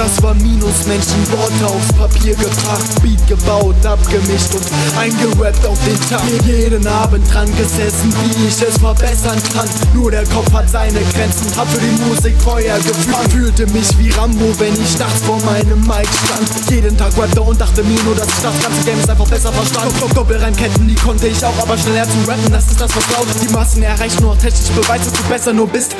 Das war Minusmenschen, Worte aufs Papier gebracht, Beat gebaut, abgemischt und eingerappt auf den Tag. Jeden Abend dran gesessen, wie ich es verbessern kann. Nur der Kopf hat seine Grenzen, hab für die Musik Feuer gefangen. Fühlte mich wie Rambo, wenn ich nachts vor meinem Mic stand. Jeden Tag rappte und dachte mir nur, dass ich das ganze Game ist einfach besser verstand. Doppelreimketten, die konnte ich auch, aber schneller zu rappen, das ist das, was laut. Die Massen erreichen nur technisch Beweis, dass du besser nur bist.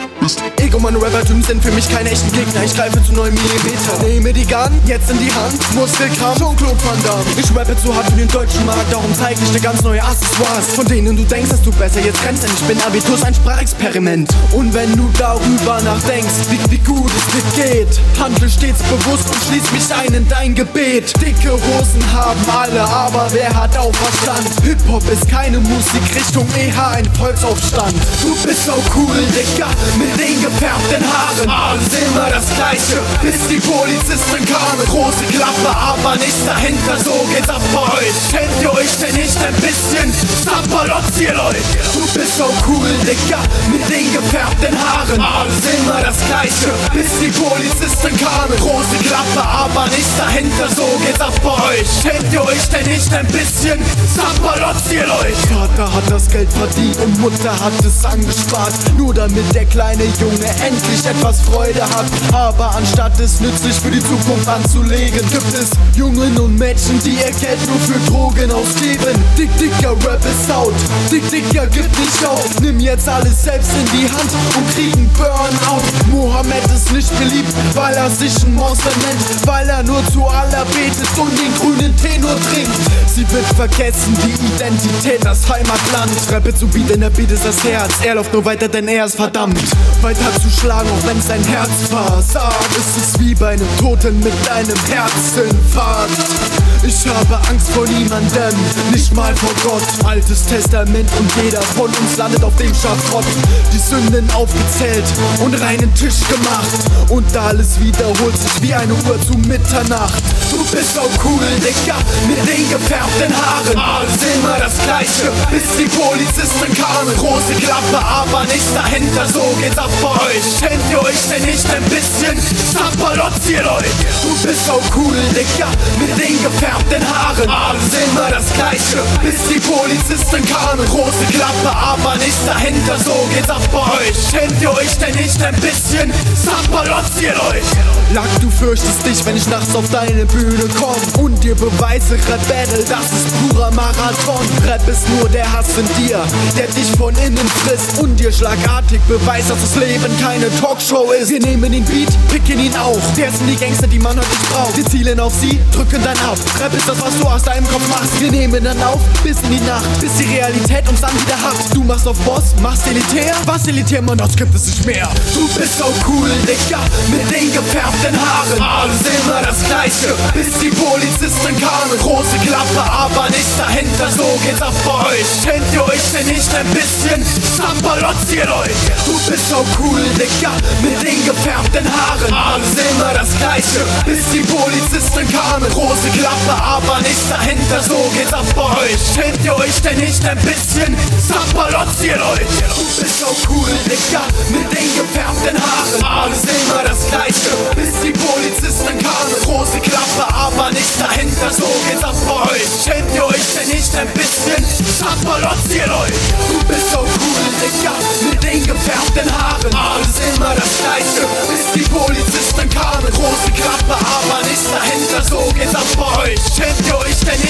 Ego, meine Rapper-Typen sind für mich keine echten Gegner. Ich greife zu 9 mm. Nehme die Gun jetzt in die Hand, Muskelkram, Jean-Claude Van Damme. Ich rappe zu hart für den deutschen Markt, darum zeig ich dir ganz neue Accessoires, von denen du denkst, dass du besser jetzt rennst, denn ich bin Abitur, ein Sprachexperiment. Und wenn du darüber nachdenkst, wie gut es dir geht, handle stets bewusst und schließ mich ein in dein Gebet. Dicke Hosen haben alle, aber wer hat auch Verstand? Hip-Hop ist keine Musikrichtung, eher ein Volksaufstand. Du bist so cool, Digga, mit den gefärbten Haaren. Alles immer das Gleiche, bis die Polizisten kamen. Große Klappe, aber nichts dahinter, so geht's ab bei euch. Kennt ihr euch denn nicht ein bisschen? Sapperlotzi, Leute. Du bist so cool, Digga, mit den gefärbten Haaren. Alles immer das Gleiche, bis die Polizisten kamen. Große Klappe, aber nichts dahinter, so geht's ab bei euch. Kennt ihr euch denn nicht ein bisschen? Sapperlotzi, Leute. Vater hat das Geld verdient und Mutter hat es angespart, nur damit der kleine Junge endlich etwas Freude hat. Aber anstatt es nützlich für die Zukunft anzulegen, gibt es Jungen und Mädchen, die ihr Geld nur für Drogen ausgeben. Dicker Rap ist out, Dicker gib nicht auf. Nimm jetzt alles selbst in die Hand und krieg einen Burnout. Mohammed ist nicht beliebt, weil er sich ein Monster nennt, weil er nur zu Allah betet und den grünen Tee nur trinkt. Sie wird vergessen, die Identität, das Heimatland. Rappe zu Beat, in der Beat ist das Herz. Er läuft nur weiter, denn er ist verdammt weiter zu schlagen, auch wenn sein Herz versagt. Es ist wie bei einem Toten mit einem Herzinfarkt. Ich habe Angst vor niemandem, nicht mal vor Gott. Altes Testament und jeder von uns landet auf dem Schafott. Die Sünden aufgezählt und reinen Tisch gemacht, und alles wiederholt sich wie eine Uhr zu Mitternacht. Du bist so cool, Digga, mit den gefärbten Haaren. Alles immer das Gleiche, bis die Polizisten kamen. Große Klappe, aber nichts dahinter, so geht's ab bei euch. Kennt ihr euch denn nicht ein bisschen? Sapperlotzi, Leute. Du bist so cool, Digga, mit den gefärbten Haaren. Alles immer das Gleiche, bis die Polizisten kamen. Große Klappe, aber nichts dahinter, so geht's ab bei euch. Kennt ihr euch denn nicht ein bisschen? Sapperlotzi, Leute. Lack, du fürchtest dich, wenn ich nachts auf deine Bühne komm und dir beweise, Rap Battle, das ist purer Marathon. Rap ist nur der Hass in dir, der dich von innen frisst und dir schlagartig beweist, dass das Leben keine Talkshow ist. Wir nehmen den Beat, picken ihn auf, der sind die Gangster, die man heute nicht braucht. Wir zielen auf sie, drücken dann ab. Rap ist das, was du aus deinem Kopf machst. Wir nehmen dann auf, bis in die Nacht, bis die Realität uns dann wieder hat. Du machst auf Boss, machst elitär. Was elitär, man, das gibt es nicht mehr. Du bist so cool, Digga, mit den gefärbten Haaren. Alles immer das Gleiche, bis die Polizisten kamen. Große Klappe, aber nichts dahinter, so geht's ab bei euch. Kennt ihr euch denn nicht ein bisschen? Sapperlotzi, Leute. Du bist so cool, Digga, mit den gefärbten Haaren. Alles immer das Gleiche, bis die Polizisten kamen. Große Klappe, aber nichts dahinter, so geht's ab bei euch. Kennt ihr euch denn nicht ein bisschen? Sapperlotzi, Leute. Du bist so cool, Digga, mit den gefärbten Haaren. Alles immer das Gleiche, bis die Polizisten kamen. Große Klappe, aber nichts dahinter, so geht's ab bei euch. Kennt ihr euch denn nicht ein bisschen? Sapperlotzi, Leute. Du bist so cool, Digga, mit den gefärbten Haaren. Alles immer das Gleiche, bis die Polizisten kamen. Große Klappe, aber nichts dahinter, so geht's ab bei euch. Kennt ihr euch denn